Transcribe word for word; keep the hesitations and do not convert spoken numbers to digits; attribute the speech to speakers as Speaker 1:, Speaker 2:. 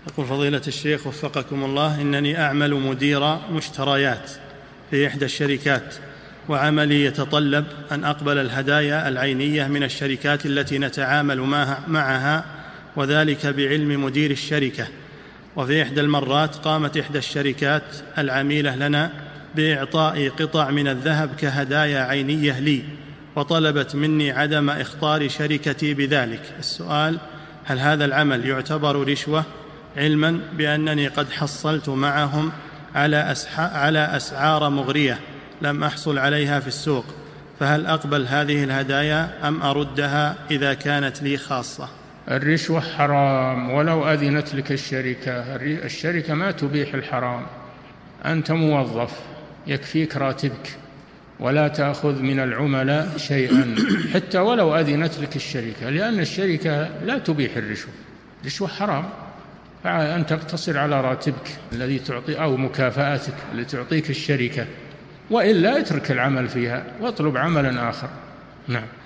Speaker 1: يقول فضيلة الشيخ وفقكم الله، إنني أعمل مدير مشتريات في إحدى الشركات، وعملي يتطلب أن أقبل الهدايا العينية من الشركات التي نتعامل معها، وذلك بعلم مدير الشركة. وفي إحدى المرات قامت إحدى الشركات العميلة لنا بإعطاء قطع من الذهب كهدايا عينية لي، وطلبت مني عدم إخطار شركتي بذلك. السؤال: هل هذا العمل يعتبر رشوة، علما بأنني قد حصلت معهم على, على أسعار مغرية لم أحصل عليها في السوق، فهل أقبل هذه الهدايا أم أردها إذا كانت لي خاصة؟
Speaker 2: الرشوة حرام ولو أذنت لك الشركة. الشركة ما تبيح الحرام، أنت موظف يكفيك راتبك، ولا تأخذ من العملاء شيئا حتى ولو أذنت لك الشركة، لأن الشركة لا تبيح الرشوة. الرشوة حرام، فأن تقتصر على راتبك الذي تعطي أو مكافأتك التي تعطيك الشركة، وإلا اترك العمل فيها واطلب عملا آخر. نعم.